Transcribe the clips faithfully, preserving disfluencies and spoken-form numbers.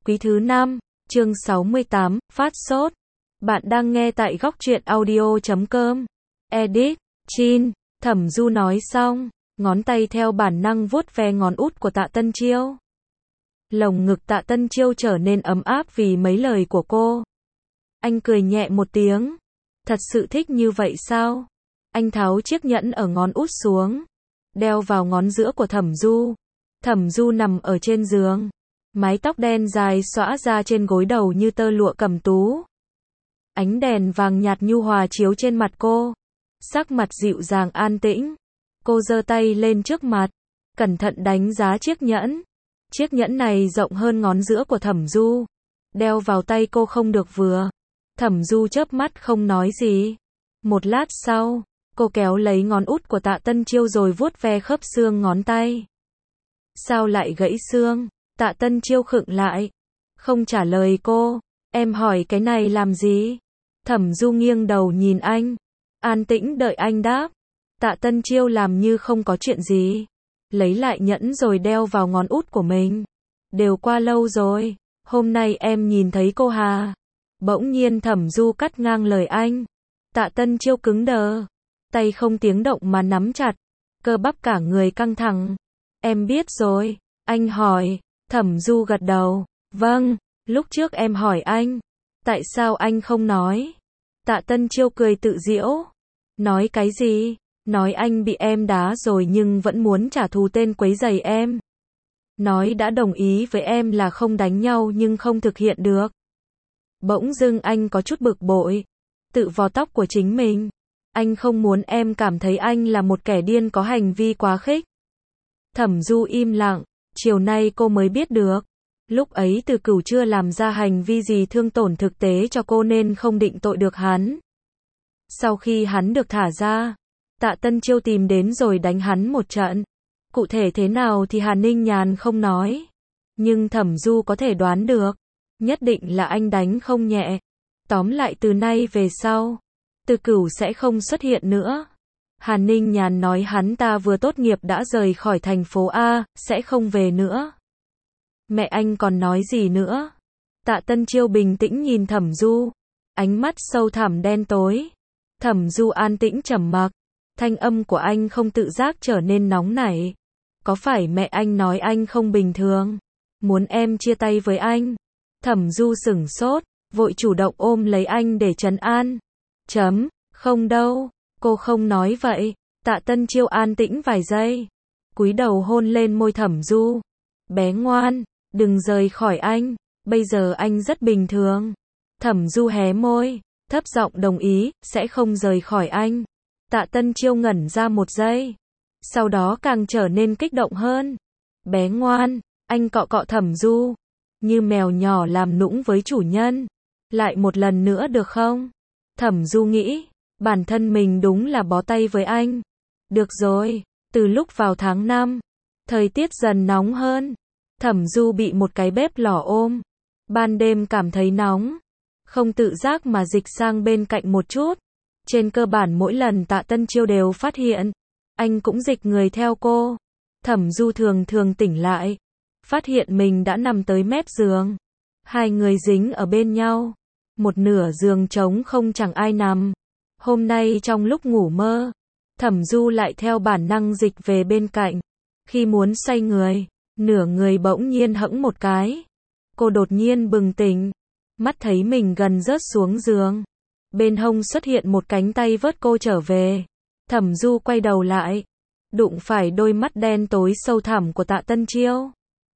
Quý thứ năm, chương sáu mươi tám, phát sốt. Bạn đang nghe tại góc truyện audio chấm com. Edit, Chin, Thẩm Du nói xong, ngón tay theo bản năng vuốt ve ngón út của Tạ Tân Chiêu. Lồng ngực Tạ Tân Chiêu trở nên ấm áp vì mấy lời của cô. Anh cười nhẹ một tiếng. Thật sự thích như vậy sao? Anh tháo chiếc nhẫn ở ngón út xuống, đeo vào ngón giữa của Thẩm Du. Thẩm Du nằm ở trên giường, mái tóc đen dài xõa ra trên gối đầu như tơ lụa cẩm tú. Ánh đèn vàng nhạt nhu hòa chiếu trên mặt cô, sắc mặt dịu dàng an tĩnh. Cô giơ tay lên trước mặt, cẩn thận đánh giá chiếc nhẫn. Chiếc nhẫn này rộng hơn ngón giữa của Thẩm Du, đeo vào tay cô không được vừa. Thẩm Du chớp mắt không nói gì. Một lát sau, cô kéo lấy ngón út của Tạ Tân Chiêu rồi vuốt ve khớp xương ngón tay. Sao lại gãy xương? Tạ Tân Chiêu khựng lại, không trả lời cô. Em hỏi cái này làm gì? Thẩm Du nghiêng đầu nhìn anh, an tĩnh đợi anh đáp. Tạ Tân Chiêu làm như không có chuyện gì, lấy lại nhẫn rồi đeo vào ngón út của mình. Đều qua lâu rồi, hôm nay em nhìn thấy cô hà. Bỗng nhiên Thẩm Du cắt ngang lời anh. Tạ Tân Chiêu cứng đờ, tay không tiếng động mà nắm chặt, cơ bắp cả người căng thẳng. Em biết rồi, anh hỏi. Thẩm Du gật đầu, vâng, lúc trước em hỏi anh, tại sao anh không nói? Tạ Tân Chiêu cười tự giễu, nói cái gì? Nói anh bị em đá rồi nhưng vẫn muốn trả thù tên quấy rầy em. Nói đã đồng ý với em là không đánh nhau nhưng không thực hiện được. Bỗng dưng anh có chút bực bội, tự vò tóc của chính mình. Anh không muốn em cảm thấy anh là một kẻ điên có hành vi quá khích. Thẩm Du im lặng, chiều nay cô mới biết được. Lúc ấy Từ Cửu chưa làm ra hành vi gì thương tổn thực tế cho cô nên không định tội được hắn. Sau khi hắn được thả ra, Tạ Tân Chiêu tìm đến rồi đánh hắn một trận. Cụ thể thế nào thì Hà Ninh Nhàn không nói, nhưng Thẩm Du có thể đoán được, nhất định là anh đánh không nhẹ. Tóm lại từ nay về sau, Từ Cửu sẽ không xuất hiện nữa. Hà Ninh Nhàn nói hắn ta vừa tốt nghiệp đã rời khỏi thành phố A, sẽ không về nữa. Mẹ anh còn nói gì nữa? Tạ Tân Chiêu bình tĩnh nhìn Thẩm Du, ánh mắt sâu thẳm đen tối. Thẩm Du an tĩnh trầm mặc, thanh âm của anh không tự giác trở nên nóng nảy. Có phải mẹ anh nói anh không bình thường, muốn em chia tay với anh? Thẩm Du sửng sốt, vội chủ động ôm lấy anh để trấn an. Chấm, không đâu, cô không nói vậy. Tạ Tân Chiêu an tĩnh vài giây, cúi đầu hôn lên môi Thẩm Du. Bé ngoan, đừng rời khỏi anh, bây giờ anh rất bình thường. Thẩm Du hé môi, thấp giọng đồng ý, sẽ không rời khỏi anh. Tạ Tân Chiêu ngẩn ra một giây, sau đó càng trở nên kích động hơn. Bé ngoan, anh cọ cọ Thẩm Du, như mèo nhỏ làm nũng với chủ nhân. Lại một lần nữa được không? Thẩm Du nghĩ, bản thân mình đúng là bó tay với anh. Được rồi, từ lúc vào tháng năm, thời tiết dần nóng hơn. Thẩm Du bị một cái bếp lò ôm. Ban đêm cảm thấy nóng, không tự giác mà dịch sang bên cạnh một chút. Trên cơ bản mỗi lần Tạ Tân Chiêu đều phát hiện, anh cũng dịch người theo cô. Thẩm Du thường thường tỉnh lại, phát hiện mình đã nằm tới mép giường. Hai người dính ở bên nhau, một nửa giường trống không chẳng ai nằm. Hôm nay trong lúc ngủ mơ, Thẩm Du lại theo bản năng dịch về bên cạnh. Khi muốn xoay người, nửa người bỗng nhiên hẫng một cái. Cô đột nhiên bừng tỉnh, mắt thấy mình gần rớt xuống giường. Bên hông xuất hiện một cánh tay vớt cô trở về. Thẩm Du quay đầu lại, đụng phải đôi mắt đen tối sâu thẳm của Tạ Tân Chiêu.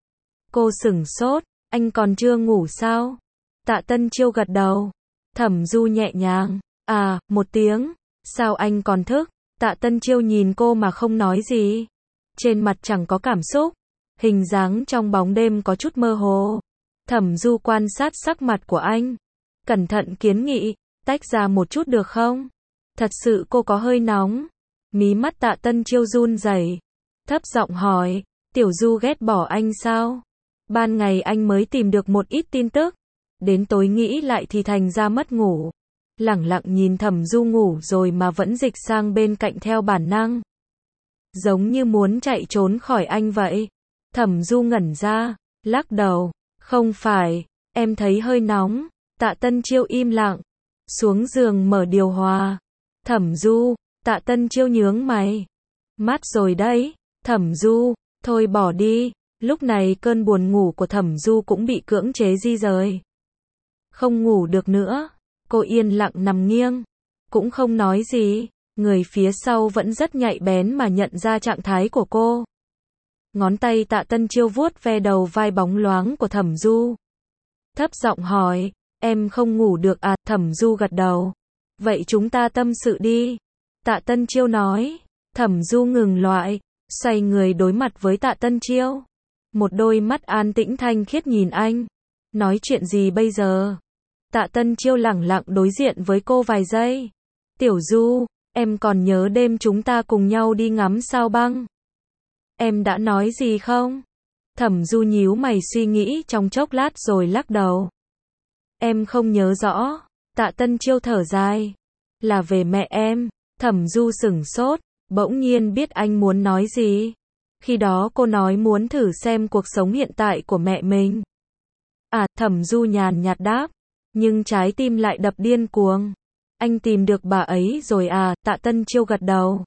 Cô sửng sốt, anh còn chưa ngủ sao? Tạ Tân Chiêu gật đầu. Thẩm Du nhẹ nhàng, à, một tiếng. Sao anh còn thức? Tạ Tân Chiêu nhìn cô mà không nói gì. Trên mặt chẳng có cảm xúc, hình dáng trong bóng đêm có chút mơ hồ. Thẩm Du quan sát sắc mặt của anh, cẩn thận kiến nghị, tách ra một chút được không? Thật sự cô có hơi nóng. Mí mắt Tạ Tân Chiêu run rẩy, thấp giọng hỏi, Tiểu Du ghét bỏ anh sao? Ban ngày anh mới tìm được một ít tin tức, đến tối nghĩ lại thì thành ra mất ngủ. Lẳng lặng nhìn Thẩm Du ngủ rồi mà vẫn dịch sang bên cạnh theo bản năng, giống như muốn chạy trốn khỏi anh vậy. Thẩm Du ngẩn ra, lắc đầu, Không phải, em thấy hơi nóng. Tạ Tân Chiêu im lặng. Xuống giường mở điều hòa. Thẩm Du, Tạ Tân Chiêu nhướng mày. Mát rồi đấy. Thẩm Du, thôi bỏ đi. Lúc này cơn buồn ngủ của Thẩm Du cũng bị cưỡng chế di rời. Không ngủ được nữa. Cô yên lặng nằm nghiêng. Cũng không nói gì. Người phía sau vẫn rất nhạy bén mà nhận ra trạng thái của cô. Ngón tay Tạ Tân Chiêu vuốt ve đầu vai bóng loáng của Thẩm Du. Thấp giọng hỏi, em không ngủ được à? Thẩm Du gật đầu. Vậy chúng ta tâm sự đi. Tạ Tân Chiêu nói. Thẩm Du ngừng lại, xoay người đối mặt với Tạ Tân Chiêu. Một đôi mắt an tĩnh thanh khiết nhìn anh. Nói chuyện gì bây giờ? Tạ Tân Chiêu lẳng lặng đối diện với cô vài giây. Tiểu Du, em còn nhớ đêm chúng ta cùng nhau đi ngắm sao băng? Em đã nói gì không? Thẩm Du nhíu mày suy nghĩ trong chốc lát rồi lắc đầu. Em không nhớ rõ. Tạ Tân Chiêu thở dài. Là về mẹ em. Thẩm Du sửng sốt, bỗng nhiên biết anh muốn nói gì. Khi đó cô nói muốn thử xem cuộc sống hiện tại của mẹ mình. À, Thẩm Du nhàn nhạt đáp, nhưng trái tim lại đập điên cuồng. Anh tìm được bà ấy rồi à? Tạ Tân Chiêu gật đầu.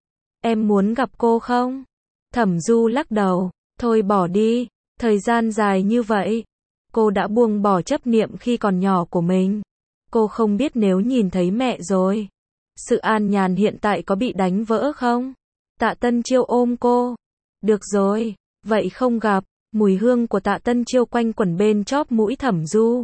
Em muốn gặp cô không? Thẩm Du lắc đầu, thôi bỏ đi, thời gian dài như vậy. Cô đã buông bỏ chấp niệm khi còn nhỏ của mình. Cô không biết nếu nhìn thấy mẹ rồi, sự an nhàn hiện tại có bị đánh vỡ không? Tạ Tân Chiêu ôm cô. Được rồi, vậy không gặp. Mùi hương của Tạ Tân Chiêu quanh quẩn bên chóp mũi Thẩm Du,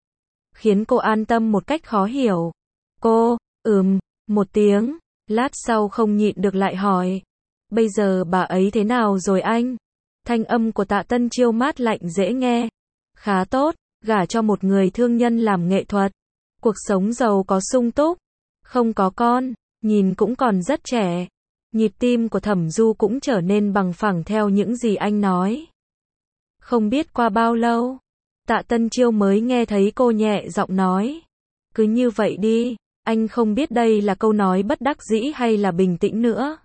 khiến cô an tâm một cách khó hiểu. Cô, ừm, một tiếng, lát sau không nhịn được lại hỏi. Bây giờ bà ấy thế nào rồi anh? Thanh âm của Tạ Tân Chiêu mát lạnh dễ nghe. Khá tốt, gả cho một người thương nhân làm nghệ thuật. Cuộc sống giàu có sung túc, không có con, nhìn cũng còn rất trẻ. Nhịp tim của Thẩm Du cũng trở nên bằng phẳng theo những gì anh nói. Không biết qua bao lâu, Tạ Tân Chiêu mới nghe thấy cô nhẹ giọng nói. Cứ như vậy đi, anh không biết đây là câu nói bất đắc dĩ hay là bình tĩnh nữa.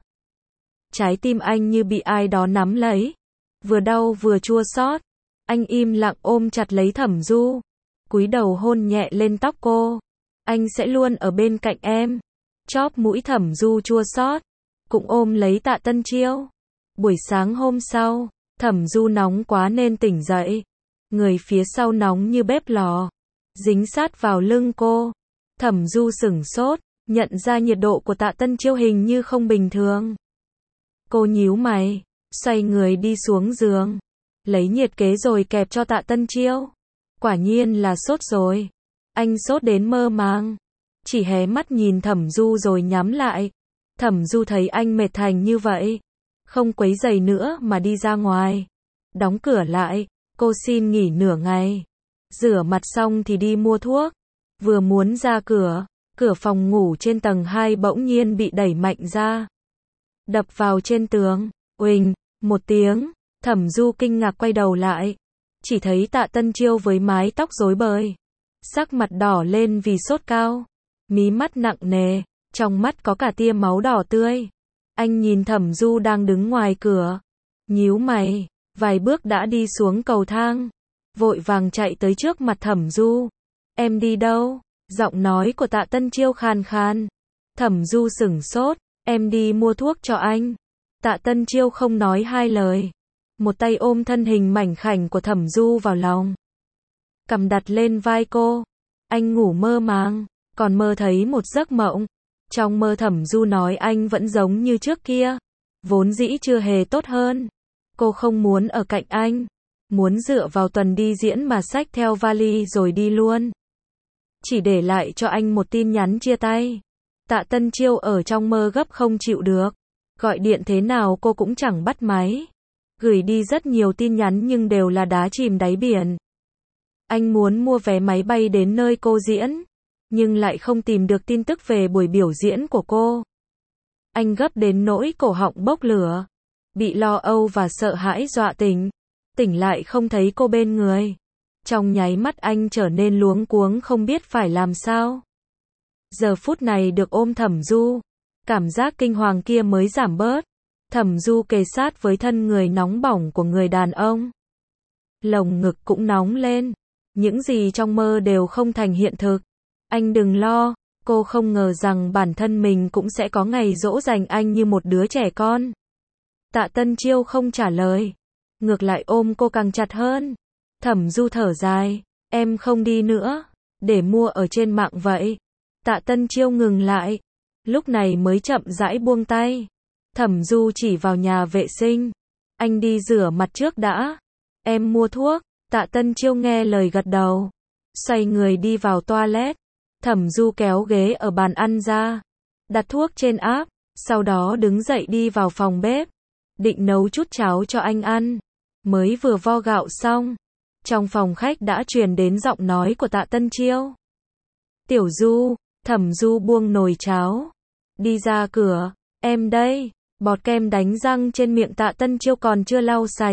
Trái tim anh như bị ai đó nắm lấy, vừa đau vừa chua xót. Anh im lặng ôm chặt lấy Thẩm Du, cúi đầu hôn nhẹ lên tóc cô. Anh sẽ luôn ở bên cạnh em. Chóp mũi Thẩm Du chua xót, cũng ôm lấy Tạ Tân Chiêu. Buổi sáng hôm sau, Thẩm Du nóng quá nên tỉnh dậy. Người phía sau nóng như bếp lò, dính sát vào lưng cô. Thẩm Du sửng sốt, nhận ra nhiệt độ của Tạ Tân Chiêu hình như không bình thường. Cô nhíu mày, xoay người đi xuống giường, lấy nhiệt kế rồi kẹp cho Tạ Tân Chiêu. Quả nhiên là sốt rồi. Anh sốt đến mơ màng, chỉ hé mắt nhìn Thẩm Du rồi nhắm lại. Thẩm Du thấy anh mệt thành như vậy, không quấy rầy nữa mà đi ra ngoài. Đóng cửa lại, cô xin nghỉ nửa ngày. Rửa mặt xong thì đi mua thuốc. Vừa muốn ra cửa, cửa phòng ngủ trên tầng hai bỗng nhiên bị đẩy mạnh ra, đập vào trên tường. Uỳnh, một tiếng, Thẩm Du kinh ngạc quay đầu lại, chỉ thấy Tạ Tân Chiêu với mái tóc rối bời, sắc mặt đỏ lên vì sốt cao, mí mắt nặng nề, trong mắt có cả tia máu đỏ tươi. Anh nhìn Thẩm Du đang đứng ngoài cửa, nhíu mày, vài bước đã đi xuống cầu thang, vội vàng chạy tới trước mặt Thẩm Du. Em đi đâu? Giọng nói của Tạ Tân Chiêu khàn khàn. Thẩm Du sửng sốt, em đi mua thuốc cho anh. Tạ Tân Chiêu không nói hai lời, một tay ôm thân hình mảnh khảnh của Thẩm Du vào lòng, cằm đặt lên vai cô. Anh ngủ mơ màng, còn mơ thấy một giấc mộng. Trong mơ Thẩm Du nói anh vẫn giống như trước kia, vốn dĩ chưa hề tốt hơn. Cô không muốn ở cạnh anh, muốn dựa vào tuần đi diễn mà xách theo vali rồi đi luôn, chỉ để lại cho anh một tin nhắn chia tay. Tạ Tân Chiêu ở trong mơ gấp không chịu được, gọi điện thế nào cô cũng chẳng bắt máy, gửi đi rất nhiều tin nhắn nhưng đều là đá chìm đáy biển. Anh muốn mua vé máy bay đến nơi cô diễn, nhưng lại không tìm được tin tức về buổi biểu diễn của cô. Anh gấp đến nỗi cổ họng bốc lửa, bị lo âu và sợ hãi dọa tỉnh, tỉnh lại không thấy cô bên người. Trong nháy mắt anh trở nên luống cuống không biết phải làm sao. Giờ phút này được ôm Thẩm Du, cảm giác kinh hoàng kia mới giảm bớt. Thẩm Du kề sát với thân người nóng bỏng của người đàn ông, lồng ngực cũng nóng lên. Những gì trong mơ đều không thành hiện thực. Anh đừng lo, cô không ngờ rằng bản thân mình cũng sẽ có ngày dỗ dành anh như một đứa trẻ con. Tạ Tân Chiêu không trả lời, ngược lại ôm cô càng chặt hơn. Thẩm Du thở dài, em không đi nữa, để mua ở trên mạng vậy. Tạ Tân Chiêu ngừng lại, lúc này mới chậm rãi buông tay. Thẩm Du chỉ vào nhà vệ sinh, anh đi rửa mặt trước đã, em mua thuốc. Tạ Tân Chiêu nghe lời gật đầu, xoay người đi vào toilet. Thẩm Du kéo ghế ở bàn ăn ra, đặt thuốc trên áp, sau đó đứng dậy đi vào phòng bếp, định nấu chút cháo cho anh ăn. Mới vừa vo gạo xong, trong phòng khách đã truyền đến giọng nói của Tạ Tân Chiêu. Tiểu Du, Thẩm Du buông nồi cháo, đi ra cửa, em đây. Bọt kem đánh răng trên miệng Tạ Tân Chiêu còn chưa lau sạch.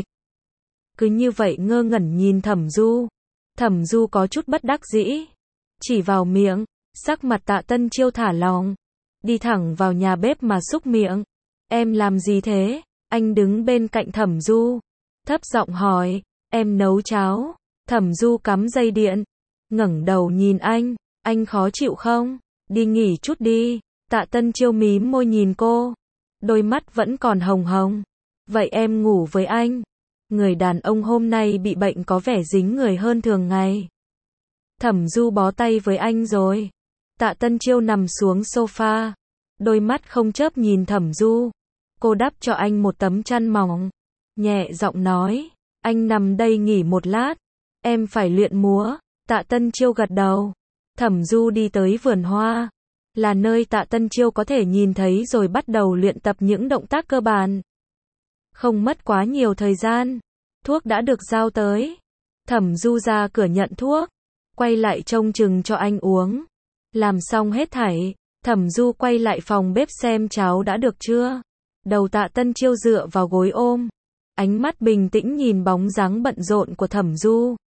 Cứ như vậy ngơ ngẩn nhìn Thẩm Du. Thẩm Du có chút bất đắc dĩ, chỉ vào miệng, sắc mặt Tạ Tân Chiêu thả lỏng, đi thẳng vào nhà bếp mà xúc miệng. Em làm gì thế? Anh đứng bên cạnh Thẩm Du, thấp giọng hỏi. Em nấu cháo. Thẩm Du cắm dây điện, ngẩng đầu nhìn anh. Anh khó chịu không? Đi nghỉ chút đi. Tạ Tân Chiêu mím môi nhìn cô, đôi mắt vẫn còn hồng hồng. Vậy em ngủ với anh. Người đàn ông hôm nay bị bệnh có vẻ dính người hơn thường ngày. Thẩm Du bó tay với anh rồi. Tạ Tân Chiêu nằm xuống sofa, đôi mắt không chớp nhìn Thẩm Du. Cô đắp cho anh một tấm chăn mỏng, nhẹ giọng nói, anh nằm đây nghỉ một lát, em phải luyện múa. Tạ Tân Chiêu gật đầu. Thẩm Du đi tới vườn hoa, là nơi Tạ Tân Chiêu có thể nhìn thấy rồi bắt đầu luyện tập những động tác cơ bản. Không mất quá nhiều thời gian, thuốc đã được giao tới. Thẩm Du ra cửa nhận thuốc, quay lại trông chừng cho anh uống. Làm xong hết thảy, Thẩm Du quay lại phòng bếp xem cháo đã được chưa. Đầu Tạ Tân Chiêu dựa vào gối ôm, ánh mắt bình tĩnh nhìn bóng dáng bận rộn của Thẩm Du.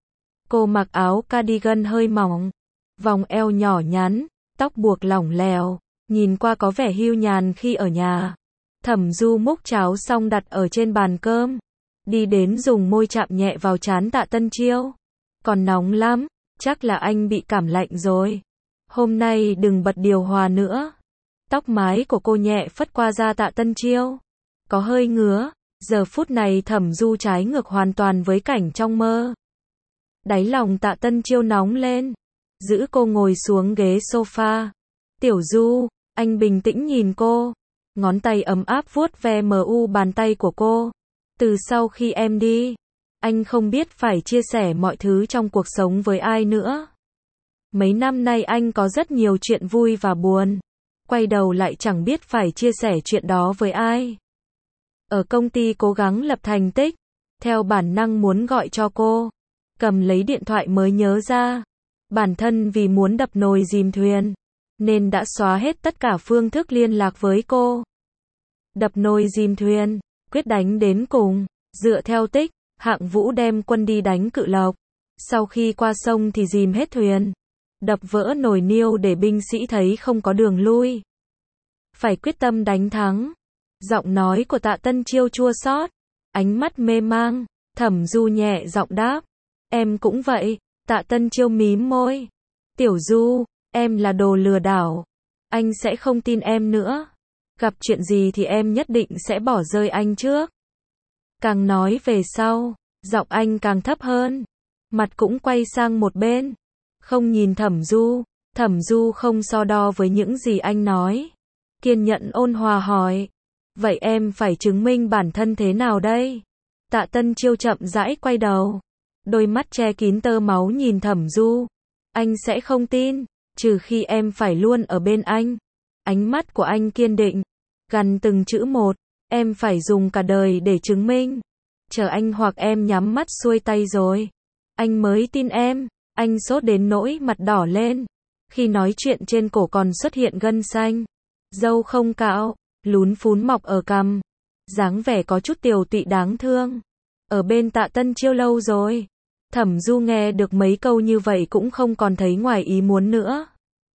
Cô mặc áo cardigan hơi mỏng, vòng eo nhỏ nhắn, tóc buộc lỏng lẻo, nhìn qua có vẻ hiu nhàn khi ở nhà. Thẩm Du múc cháo xong đặt ở trên bàn cơm, đi đến dùng môi chạm nhẹ vào trán Tạ Tân Chiêu. Còn nóng lắm, chắc là anh bị cảm lạnh rồi. Hôm nay đừng bật điều hòa nữa. Tóc mái của cô nhẹ phất qua da Tạ Tân Chiêu, có hơi ngứa. Giờ phút này Thẩm Du trái ngược hoàn toàn với cảnh trong mơ. Đáy lòng Tạ Tân Chiêu nóng lên, giữ cô ngồi xuống ghế sofa. Tiểu Du, anh bình tĩnh nhìn cô, ngón tay ấm áp vuốt ve mờ u bàn tay của cô. Từ sau khi em đi, anh không biết phải chia sẻ mọi thứ trong cuộc sống với ai nữa. Mấy năm nay anh có rất nhiều chuyện vui và buồn, quay đầu lại chẳng biết phải chia sẻ chuyện đó với ai. Ở công ty cố gắng lập thành tích, theo bản năng muốn gọi cho cô, cầm lấy điện thoại mới nhớ ra, bản thân vì muốn đập nồi dìm thuyền, nên đã xóa hết tất cả phương thức liên lạc với cô. Đập nồi dìm thuyền, quyết đánh đến cùng, dựa theo tích, Hạng Vũ đem quân đi đánh Cự Lộc, sau khi qua sông thì dìm hết thuyền, đập vỡ nồi niêu để binh sĩ thấy không có đường lui. Phải quyết tâm đánh thắng. Giọng nói của Tạ Tân Chiêu chua xót, ánh mắt mê mang. Thẩm Du nhẹ giọng đáp, em cũng vậy. Tạ Tân Chiêu mím môi. Tiểu Du, em là đồ lừa đảo, anh sẽ không tin em nữa. Gặp chuyện gì thì em nhất định sẽ bỏ rơi anh trước. Càng nói về sau, giọng anh càng thấp hơn, mặt cũng quay sang một bên, không nhìn Thẩm Du. Thẩm Du không so đo với những gì anh nói, kiên nhẫn ôn hòa hỏi, vậy em phải chứng minh bản thân thế nào đây? Tạ Tân Chiêu chậm rãi quay đầu, đôi mắt che kín tơ máu nhìn Thẩm Du. Anh sẽ không tin, trừ khi em phải luôn ở bên anh. Ánh mắt của anh kiên định, gằn từng chữ một, em phải dùng cả đời để chứng minh. Chờ anh hoặc em nhắm mắt xuôi tay rồi, anh mới tin em. Anh sốt đến nỗi mặt đỏ lên, khi nói chuyện trên cổ còn xuất hiện gân xanh. Râu không cạo, lún phún mọc ở cằm, dáng vẻ có chút tiều tụy đáng thương. Ở bên Tạ Tân Chiêu lâu rồi. Thẩm Du nghe được mấy câu như vậy cũng không còn thấy ngoài ý muốn nữa.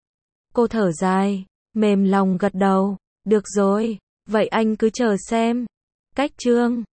Cô thở dài, mềm lòng gật đầu, được rồi, vậy anh cứ chờ xem. Cách chương